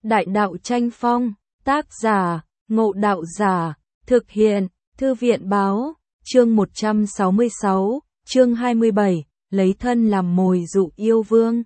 Đại đạo tranh phong, tác giả, Ngộ Đạo Giả, thực hiện, Thư viện báo, chương 166, chương 27, lấy thân làm mồi dụ yêu vương.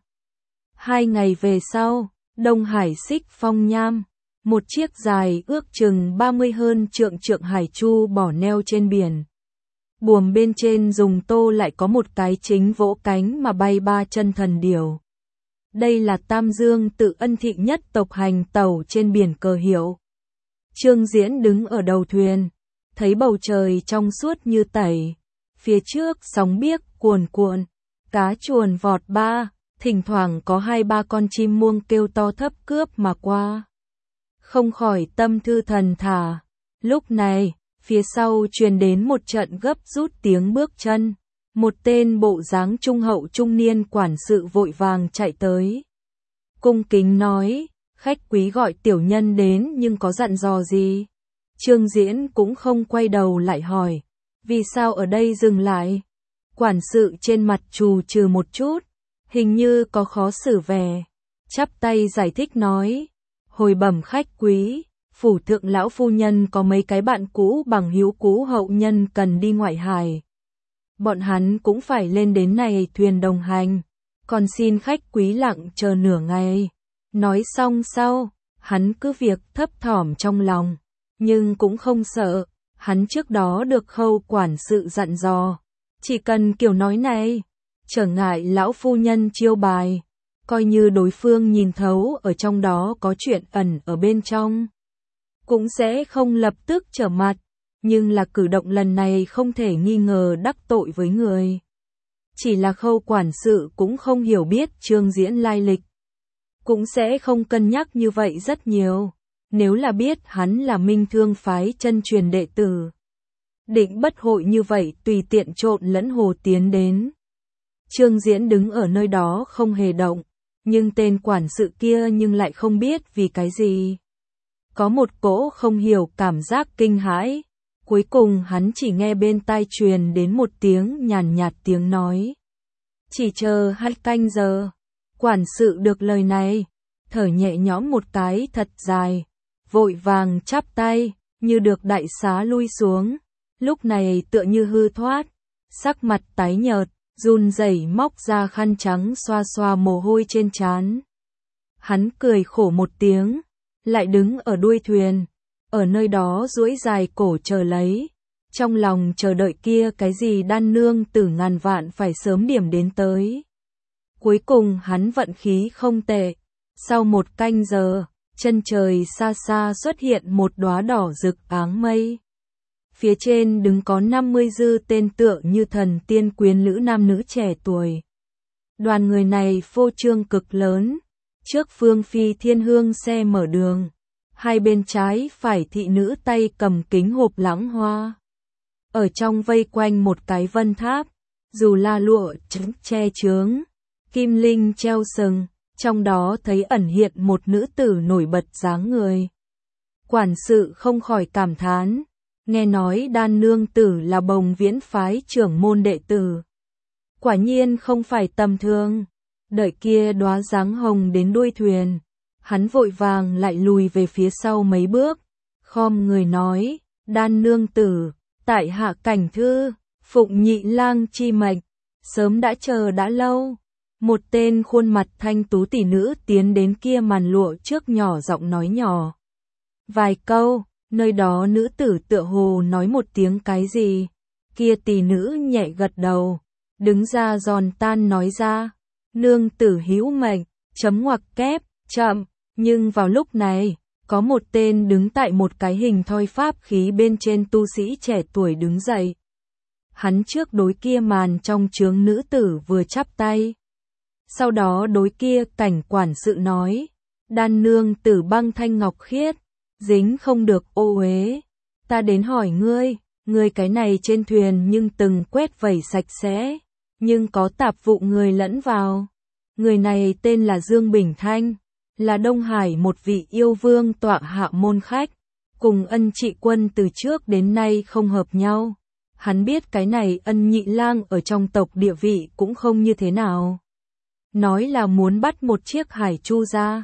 2 ngày về sau, Đông Hải Xích Phong Nham, một chiếc dài ước chừng 30 hơn trượng hải chu bỏ neo trên biển. Buồm bên trên dùng tô lại có một cái chính vỗ cánh mà bay 3 chân thần điểu. Đây là Tam Dương Tự Ân thị nhất tộc hành tẩu trên biển Cờ Hiểu. Trương Diễn đứng ở đầu thuyền, thấy bầu trời trong suốt như tẩy, phía trước sóng biếc cuồn cuộn, cá chuồn vọt ba, thỉnh thoảng có 2-3 con chim muông kêu to thấp cướp mà qua. Không khỏi tâm thư thần thả. Lúc này, phía sau truyền đến một trận gấp rút tiếng bước chân. Một tên bộ dáng trung hậu trung niên quản sự vội vàng chạy tới. Cung kính nói, khách quý gọi tiểu nhân đến nhưng có dặn dò gì? Trương Diễn cũng không quay đầu lại hỏi, vì sao ở đây dừng lại? Quản sự trên mặt trù trừ một chút, hình như có khó xử vẻ. Chắp tay giải thích nói, hồi bẩm khách quý, phủ thượng lão phu nhân có mấy cái bạn cũ bằng hữu cũ hậu nhân cần đi ngoại hải. Bọn hắn cũng phải lên đến này thuyền đồng hành, còn xin khách quý lặng chờ nửa ngày. Nói xong sau, hắn cứ việc thấp thỏm trong lòng, nhưng cũng không sợ, hắn trước đó được Khâu quản sự dặn dò, chỉ cần kiểu nói này, trở ngại lão phu nhân chiêu bài, coi như đối phương nhìn thấu ở trong đó có chuyện ẩn ở bên trong, cũng sẽ không lập tức trở mặt. Nhưng là cử động lần này không thể nghi ngờ đắc tội với người. Chỉ là Khâu quản sự cũng không hiểu biết Trương Diễn lai lịch, cũng sẽ không cân nhắc như vậy rất nhiều. Nếu là biết hắn là Minh Thương phái chân truyền đệ tử, định bất hội như vậy tùy tiện trộn lẫn hồ tiến đến. Trương Diễn đứng ở nơi đó không hề động, nhưng tên quản sự kia nhưng lại không biết vì cái gì. Có một cỗ không hiểu cảm giác kinh hãi. Cuối cùng hắn chỉ nghe bên tai truyền đến một tiếng nhàn nhạt tiếng nói. Chỉ chờ 2 canh giờ. Quản sự được lời này, thở nhẹ nhõm một cái thật dài, vội vàng chắp tay, như được đại xá lui xuống. Lúc này tựa như hư thoát, sắc mặt tái nhợt, run rẩy móc ra khăn trắng xoa xoa mồ hôi trên trán. Hắn cười khổ một tiếng, lại đứng ở đuôi thuyền. Ở nơi đó duỗi dài cổ chờ lấy, trong lòng chờ đợi kia cái gì đan nương tử ngàn vạn phải sớm điểm đến tới. Cuối cùng hắn vận khí không tệ, sau 1 canh giờ, chân trời xa xa xuất hiện một đóa đỏ rực áng mây. Phía trên đứng có 50 dư tên tựa như thần tiên quyến lữ nam nữ trẻ tuổi. Đoàn người này phô trương cực lớn, trước phương phi thiên hương xe mở đường. Hai bên trái phải thị nữ tay cầm kính hộp lãng hoa. Ở trong vây quanh một cái vân tháp, dù la lụa che chướng, kim linh treo sừng, trong đó thấy ẩn hiện một nữ tử nổi bật dáng người. Quản sự không khỏi cảm thán, nghe nói đan nương tử là Bồng Viễn phái trưởng môn đệ tử. Quả nhiên không phải tầm thường. Đợi kia đóa dáng hồng đến đuôi thuyền, hắn vội vàng lại lùi về phía sau mấy bước, khom người nói, đan nương tử, tại hạ cảnh thư, phụng nhị lang chi mệnh, sớm đã chờ đã lâu. Một tên khuôn mặt thanh tú tỷ nữ tiến đến kia màn lụa trước nhỏ giọng nói nhỏ vài câu, nơi đó nữ tử tựa hồ nói một tiếng cái gì, kia tỷ nữ nhẹ gật đầu, đứng ra giòn tan nói ra, nương tử hữu mệnh, chấm ngoặc kép, chậm. Nhưng vào lúc này, có một tên đứng tại một cái hình thoi pháp khí bên trên tu sĩ trẻ tuổi đứng dậy. Hắn trước đối kia màn trong chướng nữ tử vừa chắp tay. Sau đó đối kia cảnh quản sự nói, đan nương tử băng thanh ngọc khiết, dính không được ô uế. Ta đến hỏi ngươi cái này trên thuyền nhưng từng quét vẩy sạch sẽ, nhưng có tạp vụ người lẫn vào. Người này tên là Dương Bình Thanh, là Đông Hải một vị yêu vương tọa hạ môn khách, cùng Ân Trị Quân từ trước đến nay không hợp nhau. Hắn biết cái này Ân Nhị Lang ở trong tộc địa vị cũng không như thế nào. Nói là muốn bắt một chiếc hải chu ra,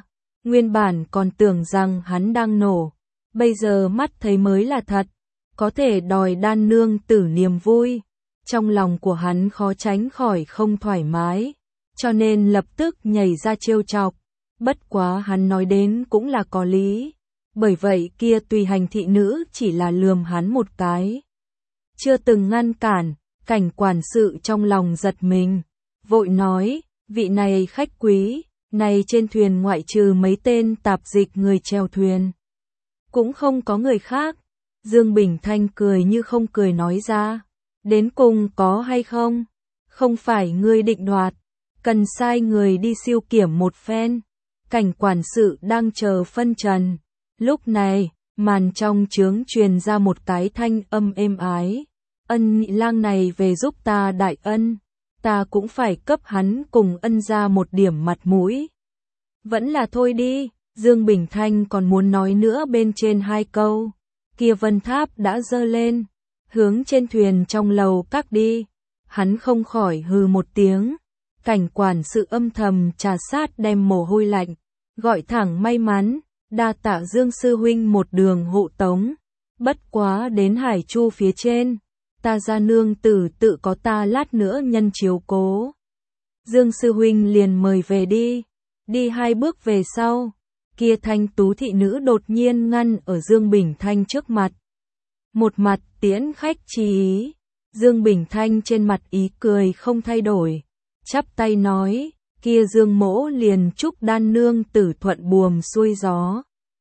Nguyên bản còn tưởng rằng hắn đang nổ, bây giờ mắt thấy mới là thật, có thể đòi đan nương tử niềm vui. Trong lòng của hắn khó tránh khỏi không thoải mái, cho nên lập tức nhảy ra trêu chọc. Bất quá hắn nói đến cũng là có lý, bởi vậy kia tùy hành thị nữ chỉ là lườm hắn một cái, chưa từng ngăn cản. Cảnh quản sự trong lòng giật mình, vội nói, vị này khách quý, này trên thuyền ngoại trừ mấy tên tạp dịch người chèo thuyền, cũng không có người khác. Dương Bình Thanh cười như không cười nói ra, đến cùng có hay không, không phải ngươi định đoạt, cần sai người đi siêu kiểm một phen. Cảnh quản sự đang chờ phân trần, lúc này, màn trong trướng truyền ra một cái thanh âm êm ái, Ân nhị lang này về giúp ta đại ân, ta cũng phải cấp hắn cùng Ân ra một điểm mặt mũi. Vẫn là thôi đi, Dương Bình Thanh còn muốn nói nữa bên trên hai câu, kia vân tháp đã dơ lên, hướng trên thuyền trong lầu các đi. Hắn không khỏi hừ một tiếng, cảnh quản sự âm thầm trà sát đem mồ hôi lạnh, gọi thẳng may mắn, đa tạ Dương sư huynh một đường hộ tống, bất quá đến Hải Chu phía trên, ta ra nương tử tự có ta lát nữa nhân chiếu cố. Dương sư huynh liền mời về đi. Đi hai bước về sau, kia thanh tú thị nữ đột nhiên ngăn ở Dương Bình Thanh trước mặt. Một mặt tiễn khách chi ý, Dương Bình Thanh trên mặt ý cười không thay đổi, chắp tay nói, kia Dương mỗ liền chúc đan nương tử thuận buồm xuôi gió.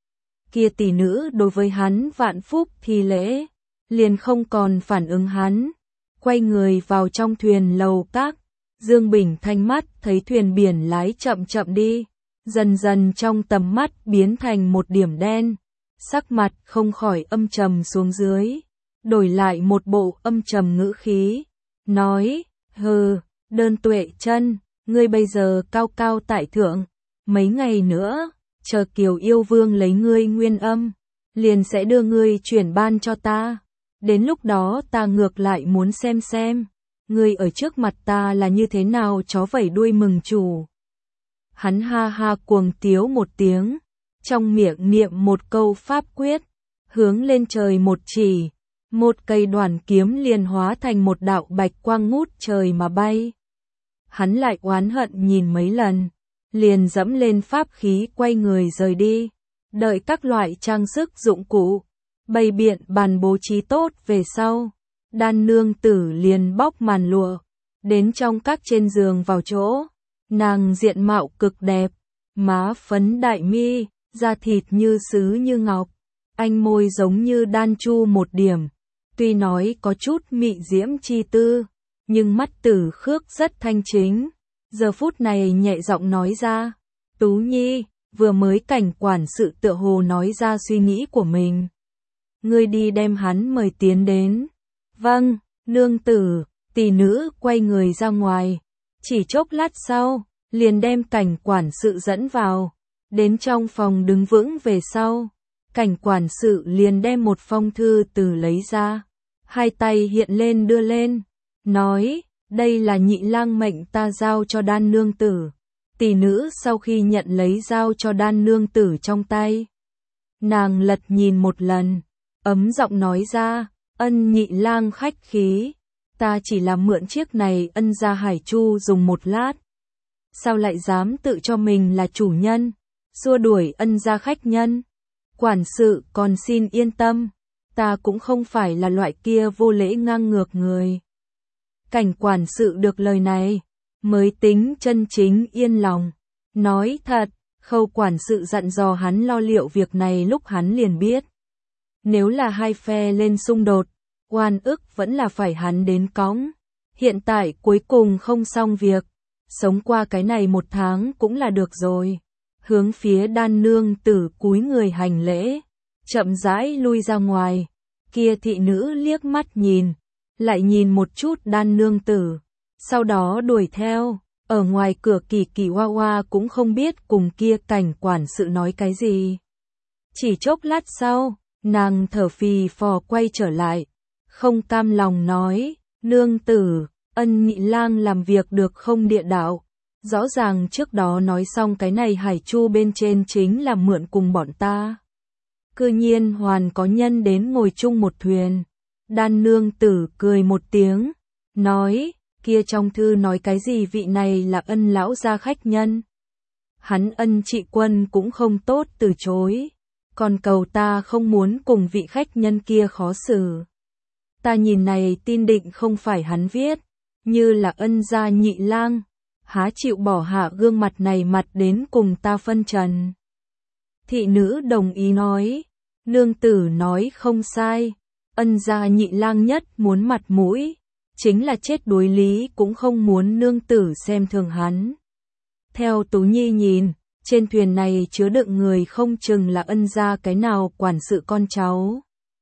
Kia tỷ nữ đối với hắn vạn phúc thi lễ, liền không còn phản ứng hắn, quay người vào trong thuyền lầu các. Dương Bình Thanh mắt thấy thuyền biển lái chậm chậm đi, dần dần trong tầm mắt biến thành một điểm đen, sắc mặt không khỏi âm trầm xuống dưới, đổi lại một bộ âm trầm ngữ khí, nói, hừ, Đơn Tuệ Chân, ngươi bây giờ cao cao tại thượng, mấy ngày nữa, chờ Kiều Yêu Vương lấy ngươi nguyên âm, liền sẽ đưa ngươi chuyển ban cho ta, đến lúc đó ta ngược lại muốn xem, ngươi ở trước mặt ta là như thế nào chó vẩy đuôi mừng chủ. Hắn ha ha cuồng tiếu một tiếng, trong miệng niệm một câu pháp quyết, hướng lên trời một chỉ, một cây đoàn kiếm liền hóa thành một đạo bạch quang ngút trời mà bay. Hắn lại oán hận nhìn mấy lần, liền dẫm lên pháp khí quay người rời đi, đợi các loại trang sức dụng cụ, bày biện bàn bố trí tốt về sau. Đan nương tử liền bóc màn lụa, đến trong các trên giường vào chỗ, nàng diện mạo cực đẹp, má phấn đại mi, da thịt như sứ như ngọc, anh môi giống như đan chu một điểm, tuy nói có chút mị diễm chi tư, nhưng mắt tử khước rất thanh chính, giờ phút này nhẹ giọng nói ra, Tú Nhi, vừa mới cảnh quản sự tựa hồ nói ra suy nghĩ của mình. Ngươi đi đem hắn mời tiến đến. Vâng, nương tử, tỷ nữ quay người ra ngoài, chỉ chốc lát sau, liền đem cảnh quản sự dẫn vào, đến trong phòng đứng vững về sau, cảnh quản sự liền đem một phong thư từ lấy ra, hai tay hiện lên đưa lên, nói, đây là nhị lang mệnh ta giao cho đan nương tử. Tỷ nữ sau khi nhận lấy giao cho đan nương tử trong tay, nàng lật nhìn một lần, ấm giọng nói ra, Ân nhị lang khách khí, ta chỉ là mượn chiếc này Ân ra Hải Chu dùng một lát. Sao lại dám tự cho mình là chủ nhân, xua đuổi Ân ra khách nhân? Quản sự còn xin yên tâm, ta cũng không phải là loại kia vô lễ ngang ngược người. Cảnh quản sự được lời này, mới tính chân chính yên lòng. Nói thật, Khâu quản sự dặn dò hắn lo liệu việc này lúc hắn liền biết. Nếu là hai phe lên xung đột, oan ức vẫn là phải hắn đến cõng. Hiện tại cuối cùng không xong việc, sống qua cái này một tháng cũng là được rồi. Hướng phía đan nương tử cúi người hành lễ, chậm rãi lui ra ngoài. Kia thị nữ liếc mắt nhìn, lại nhìn một chút đan nương tử, sau đó đuổi theo. Ở ngoài cửa Kỳ Kỳ Hoa Hoa cũng không biết cùng kia cảnh quản sự nói cái gì. Chỉ chốc lát sau, nàng thở phì phò quay trở lại, không cam lòng nói, nương tử, Ân nhị lang làm việc được không địa đạo, Rõ ràng trước đó nói xong cái này hải chu bên trên chính là mượn cùng bọn ta. Cư nhiên hoàn có nhân đến ngồi chung một thuyền. Đan nương tử cười một tiếng, nói, kia trong thư nói cái gì vị này là Ân lão gia khách nhân. Hắn Ân trị quân cũng không tốt từ chối, còn cầu ta không muốn cùng vị khách nhân kia khó xử. Ta nhìn này tin định không phải hắn viết, như là Ân gia nhị lang, há chịu bỏ hạ gương mặt này mặt đến cùng ta phân trần. Thị nữ đồng ý nói, nương tử nói không sai, Ân gia nhị lang nhất muốn mặt mũi, chính là chết đối lý cũng không muốn nương tử xem thường hắn. Theo Tú Nhi nhìn, trên thuyền này chứa đựng người không chừng là Ân gia cái nào quản sự con cháu.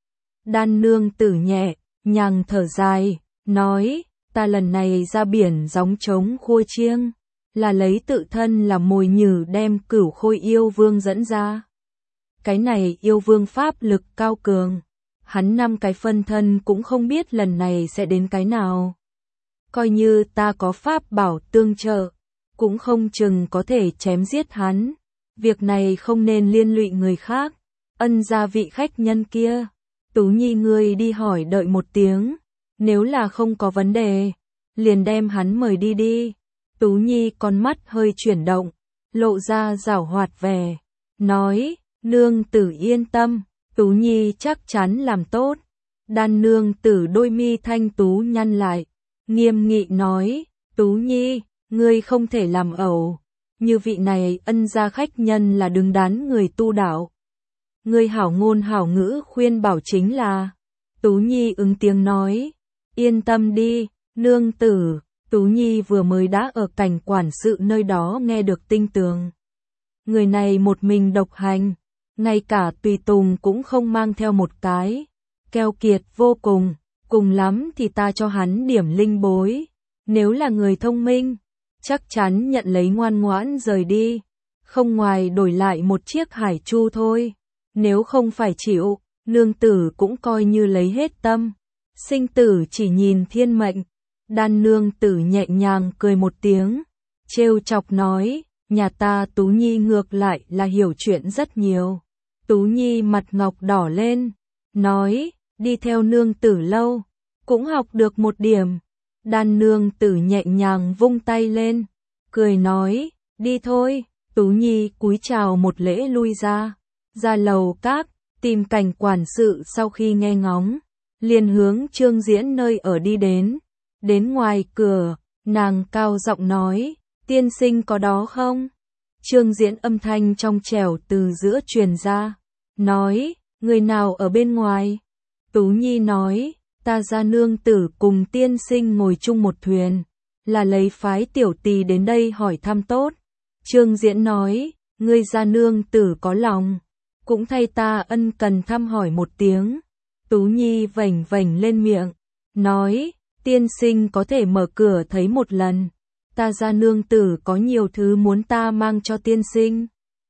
Đan nương tử nhẹ, nhàng thở dài, nói, ta lần này ra biển gióng trống khôi chiêng, là lấy tự thân làm mồi nhử đem Cửu Khôi yêu vương dẫn ra. Cái này yêu vương pháp lực cao cường, hắn 5 cái phân thân cũng không biết lần này sẽ đến cái nào. Coi như ta có pháp bảo tương trợ, cũng không chừng có thể chém giết hắn. Việc này không nên liên lụy người khác. Ân gia vị khách nhân kia, Tú Nhi ngươi đi hỏi đợi một tiếng, nếu là không có vấn đề, liền đem hắn mời đi đi. Tú Nhi con mắt hơi chuyển động, lộ ra giảo hoạt vẻ, nói, nương tử yên tâm, Tú Nhi chắc chắn làm tốt. Đan nương tử đôi mi thanh tú nhăn lại, nghiêm nghị nói, Tú Nhi, ngươi không thể làm ẩu, như vị này Ân gia khách nhân là đứng đắn người tu đạo. Ngươi hảo ngôn hảo ngữ khuyên bảo chính là. Tú Nhi ứng tiếng nói, yên tâm đi, nương tử. Tú Nhi vừa mới đã ở cảnh quản sự nơi đó nghe được tinh tường. Người này một mình độc hành, ngay cả tùy tùng cũng không mang theo một cái, keo kiệt vô cùng, cùng lắm thì ta cho hắn điểm linh bối. Nếu là người thông minh, chắc chắn nhận lấy ngoan ngoãn rời đi, không ngoài đổi lại một chiếc hải chu thôi. Nếu không phải chịu, nương tử cũng coi như lấy hết tâm. Sinh tử chỉ nhìn thiên mệnh. Đan nương tử nhẹ nhàng cười một tiếng, trêu chọc nói, nhà ta Tú Nhi ngược lại là hiểu chuyện rất nhiều. Tú Nhi mặt ngọc đỏ lên, nói, đi theo nương tử lâu, cũng học được một điểm. Đan nương tử nhẹ nhàng vung tay lên, cười nói, đi thôi. Tú Nhi cúi chào một lễ lui ra. Ra lầu các, tìm cảnh quản sự sau khi nghe ngóng, liền hướng Trương Diễn nơi ở đi đến. Đến ngoài cửa, nàng cao giọng nói, tiên sinh có đó không? Trương Diễn âm thanh trong trẻo từ giữa truyền ra, nói, người nào ở bên ngoài? Tú Nhi nói, ta gia nương tử cùng tiên sinh ngồi chung một thuyền, là lấy phái tiểu tỳ đến đây hỏi thăm tốt. Trương Diễn nói, ngươi gia nương tử có lòng, cũng thay ta ân cần thăm hỏi một tiếng. Tú Nhi vểnh vểnh lên miệng, nói, tiên sinh có thể mở cửa thấy một lần, ta gia nương tử có nhiều thứ muốn ta mang cho tiên sinh.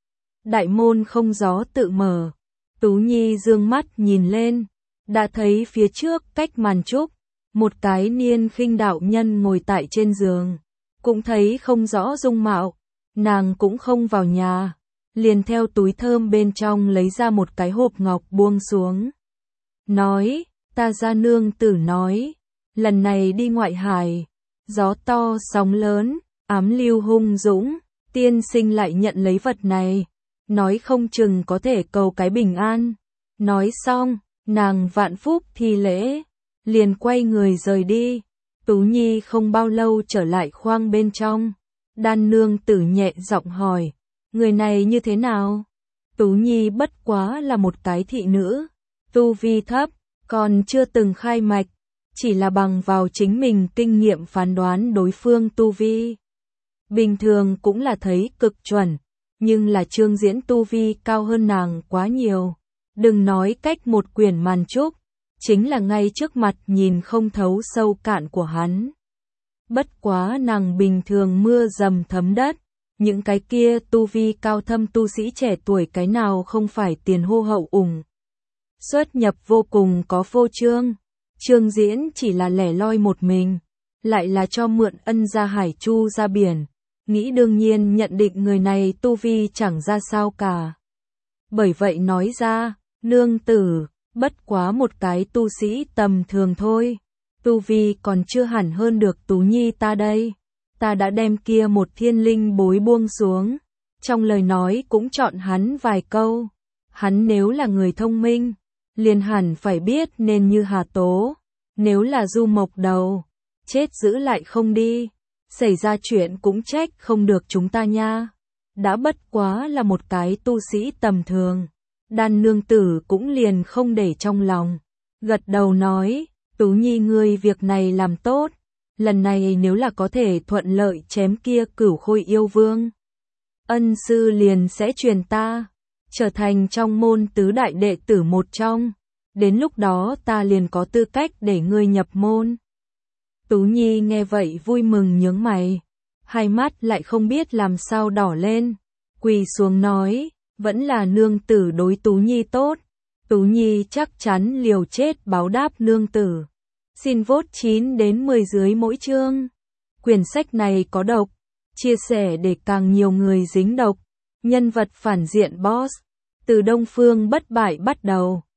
Đại môn không gió tự mở, Tú Nhi dương mắt nhìn lên, đã thấy phía trước cách màn trúc, một cái niên khinh đạo nhân ngồi tại trên giường, cũng thấy không rõ dung mạo, nàng cũng không vào nhà, liền theo túi thơm bên trong lấy ra một cái hộp ngọc buông xuống. Nói, ta gia nương tử nói, lần này đi ngoại hải, gió to sóng lớn, ám lưu hung dũng, tiên sinh lại nhận lấy vật này, nói không chừng có thể cầu cái bình an. Nói xong, nàng vạn phúc thi lễ, liền quay người rời đi. Tú Nhi không bao lâu trở lại khoang bên trong, Đan nương tử nhẹ giọng hỏi, người này như thế nào? Tú Nhi bất quá là một cái thị nữ, tu vi thấp, còn chưa từng khai mạch, chỉ là bằng vào chính mình kinh nghiệm phán đoán đối phương tu vi. Bình thường cũng là thấy cực chuẩn, nhưng là Trương Diễn tu vi cao hơn nàng quá nhiều. Đừng nói cách một quyển màn trúc, chính là ngay trước mặt nhìn không thấu sâu cạn của hắn. Bất quá nàng bình thường mưa dầm thấm đất, những cái kia tu vi cao thâm tu sĩ trẻ tuổi cái nào không phải tiền hô hậu ủng. Xuất nhập vô cùng có phô trương, Trương Diễn chỉ là lẻ loi một mình, lại là cho mượn Ân gia hải chu ra biển, nghĩ đương nhiên nhận định người này tu vi chẳng ra sao cả. Bởi vậy nói ra, nương tử, bất quá một cái tu sĩ tầm thường thôi, tu vi còn chưa hẳn hơn được Tú Nhi ta đây. Ta đã đem kia một thiên linh bối buông xuống, trong lời nói cũng chọn hắn vài câu. Hắn nếu là người thông minh, liền hẳn phải biết nên như Hà Tố, nếu là Du Mộc Đầu, chết giữ lại không đi, xảy ra chuyện cũng trách không được chúng ta nha. Đã bất quá là một cái tu sĩ tầm thường, Đan nương tử cũng liền không để trong lòng, gật đầu nói, Tú Nhi ngươi việc này làm tốt, lần này nếu là có thể thuận lợi chém kia Cửu Khôi yêu vương, ân sư liền sẽ truyền ta, trở thành trong môn tứ đại đệ tử một trong, đến lúc đó ta liền có tư cách để ngươi nhập môn. Tú Nhi nghe vậy vui mừng nhướng mày, hai mắt lại không biết làm sao đỏ lên, quỳ xuống nói, vẫn là nương tử đối Tú Nhi tốt, Tú Nhi chắc chắn liều chết báo đáp nương tử. Xin vote 9 đến 10 dưới mỗi chương. Quyển sách này có độc, chia sẻ để càng nhiều người dính độc. Nhân vật phản diện boss, từ Đông Phương bất bại bắt đầu.